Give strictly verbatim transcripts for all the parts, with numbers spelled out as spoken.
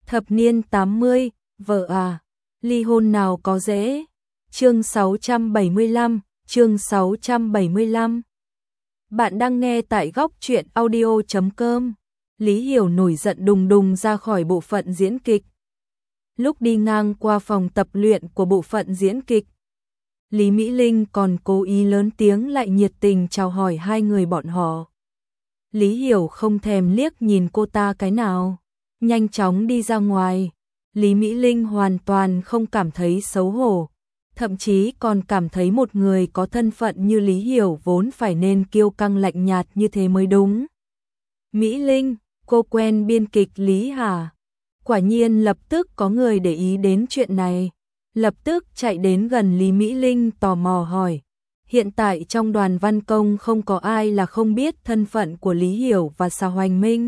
Thập niên tám mươi, vợ à, ly hôn nào có dễ. Chương sáu trăm bảy mươi lăm, chương sáu trăm bảy mươi lăm. Bạn đang nghe tại góc truyện audio chấm com. Lý Hiểu nổi giận đùng đùng ra khỏi bộ phận diễn kịch. Lúc đi ngang qua phòng tập luyện của bộ phận diễn kịch, Lý Mỹ Linh còn cố ý lớn tiếng lại nhiệt tình chào hỏi hai người bọn họ. Lý Hiểu không thèm liếc nhìn cô ta cái nào, nhanh chóng đi ra ngoài. Lý Mỹ Linh hoàn toàn không cảm thấy xấu hổ, thậm chí còn cảm thấy một người có thân phận như Lý Hiểu vốn phải nên kiêu căng lạnh nhạt như thế mới đúng. Mỹ Linh, cô quen biên kịch Lý hả? Quả nhiên lập tức có người để ý đến chuyện này, lập tức chạy đến gần Lý Mỹ Linh tò mò hỏi. Hiện tại trong đoàn văn công không có ai là không biết thân phận của Lý Hiểu và Sa Hoành Minh.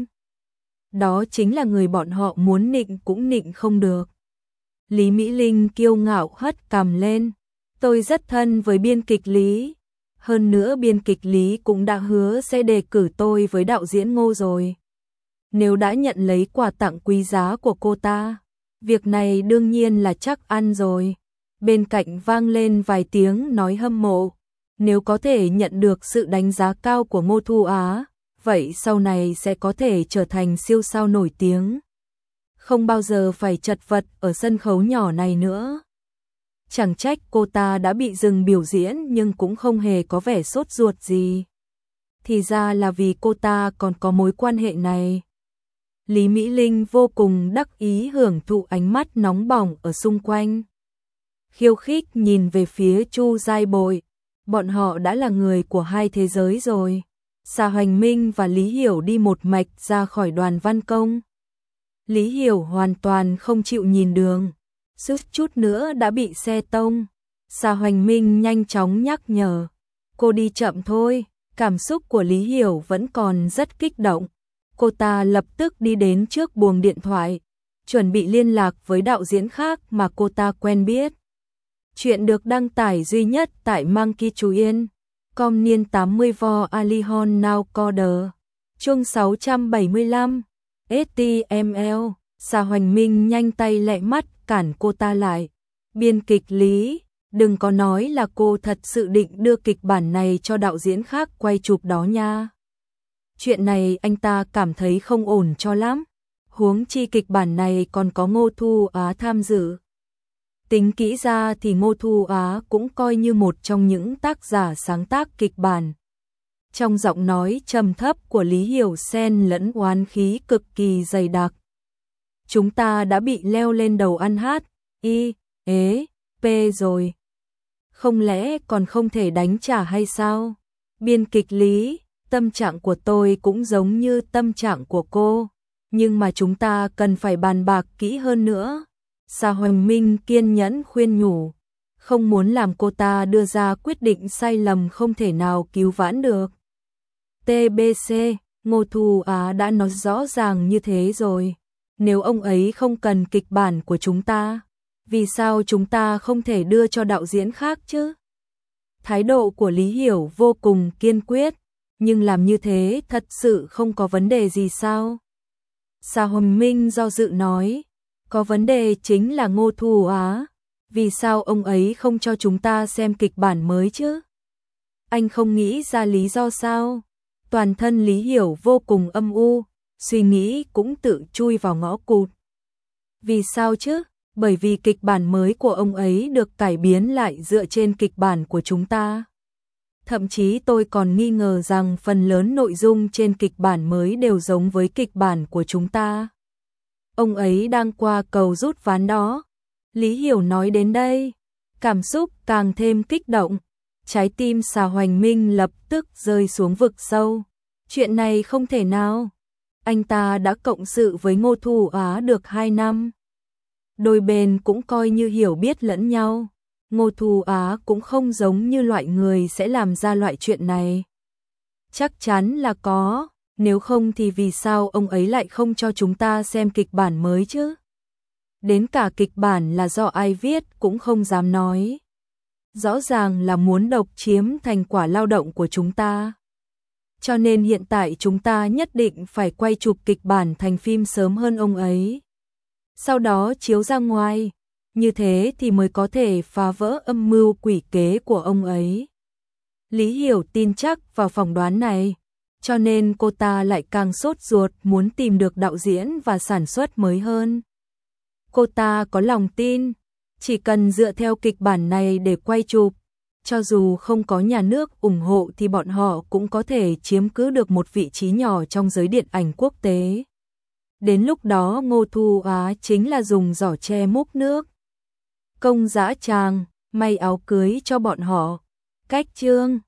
Đó chính là người bọn họ muốn nịnh cũng nịnh không được. Lý Mỹ Linh kiêu ngạo hất cằm lên. Tôi rất thân với biên kịch Lý. Hơn nữa biên kịch Lý cũng đã hứa sẽ đề cử tôi với đạo diễn Ngô rồi. Nếu đã nhận lấy quà tặng quý giá của cô ta, việc này đương nhiên là chắc ăn rồi. Bên cạnh vang lên vài tiếng nói hâm mộ. Nếu có thể nhận được sự đánh giá cao của Ngô Thu Á, vậy sau này sẽ có thể trở thành siêu sao nổi tiếng. Không bao giờ phải chật vật ở sân khấu nhỏ này nữa. Chẳng trách cô ta đã bị dừng biểu diễn nhưng cũng không hề có vẻ sốt ruột gì. Thì ra là vì cô ta còn có mối quan hệ này. Lý Mỹ Linh vô cùng đắc ý hưởng thụ ánh mắt nóng bỏng ở xung quanh. Khiêu khích nhìn về phía Chu Giai Bội. Bọn họ đã là người của hai thế giới rồi. Sa Hoành Minh và Lý Hiểu đi một mạch ra khỏi đoàn văn công. Lý Hiểu hoàn toàn không chịu nhìn đường, suýt chút nữa đã bị xe tông. Sa Hoành Minh nhanh chóng nhắc nhở, cô đi chậm thôi. Cảm xúc của Lý Hiểu vẫn còn rất kích động. Cô ta lập tức đi đến trước buồng điện thoại, chuẩn bị liên lạc với đạo diễn khác mà cô ta quen biết. Chuyện được đăng tải duy nhất tại Monkey Chú Yên. Com niên tám mươi vo Alihon Now Coder. Chương sáu trăm bảy mươi lăm. ét tê em lờ. Sa Hoành Minh nhanh tay lẹ mắt cản cô ta lại. Biên kịch Lý, đừng có nói là cô thật sự định đưa kịch bản này cho đạo diễn khác quay chụp đó nha. Chuyện này anh ta cảm thấy không ổn cho lắm. Huống chi kịch bản này còn có Ngô Thu Á tham dự. Tính kỹ ra thì Ngô Thu Á cũng coi như một trong những tác giả sáng tác kịch bản. Trong giọng nói trầm thấp của Lý Hiểu xen lẫn oán khí cực kỳ dày đặc. Chúng ta đã bị leo lên đầu ăn hát, y, ế, p rồi. Không lẽ còn không thể đánh trả hay sao? Biên kịch Lý, tâm trạng của tôi cũng giống như tâm trạng của cô. Nhưng mà chúng ta cần phải bàn bạc kỹ hơn nữa. Sa Hoành Minh kiên nhẫn khuyên nhủ, không muốn làm cô ta đưa ra quyết định sai lầm không thể nào cứu vãn được. tê bê xê, Ngô Thu Á đã nói rõ ràng như thế rồi. Nếu ông ấy không cần kịch bản của chúng ta, vì sao chúng ta không thể đưa cho đạo diễn khác chứ? Thái độ của Lý Hiểu vô cùng kiên quyết, nhưng làm như thế thật sự không có vấn đề gì sao? Sa Hoành Minh do dự nói, có vấn đề chính là Ngô Thu Á. Vì sao ông ấy không cho chúng ta xem kịch bản mới chứ? Anh không nghĩ ra lý do sao? Toàn thân Lý Hiểu vô cùng âm u, suy nghĩ cũng tự chui vào ngõ cụt. Vì sao chứ? Bởi vì kịch bản mới của ông ấy được cải biến lại dựa trên kịch bản của chúng ta. Thậm chí tôi còn nghi ngờ rằng phần lớn nội dung trên kịch bản mới đều giống với kịch bản của chúng ta. Ông ấy đang qua cầu rút ván đó. Lý Hiểu nói đến đây, cảm xúc càng thêm kích động. Trái tim Sa Hoành Minh lập tức rơi xuống vực sâu. Chuyện này không thể nào. Anh ta đã cộng sự với Ngô Thu Á được hai năm. Đôi bên cũng coi như hiểu biết lẫn nhau. Ngô Thu Á cũng không giống như loại người sẽ làm ra loại chuyện này. Chắc chắn là có. Nếu không thì vì sao ông ấy lại không cho chúng ta xem kịch bản mới chứ? Đến cả kịch bản là do ai viết cũng không dám nói. Rõ ràng là muốn độc chiếm thành quả lao động của chúng ta. Cho nên hiện tại chúng ta nhất định phải quay chụp kịch bản thành phim sớm hơn ông ấy. sau đó chiếu ra ngoài, như thế thì mới có thể phá vỡ âm mưu quỷ kế của ông ấy. Lý Hiểu tin chắc vào phỏng đoán này, cho nên cô ta lại càng sốt ruột muốn tìm được đạo diễn và sản xuất mới hơn. Cô ta có lòng tin, chỉ cần dựa theo kịch bản này để quay chụp, cho dù không có nhà nước ủng hộ thì bọn họ cũng có thể chiếm cứ được một vị trí nhỏ trong giới điện ảnh quốc tế. Đến lúc đó Ngô Thu Á chính là dùng giỏ tre múc nước. Công dã tràng, may áo cưới cho bọn họ. Cách chương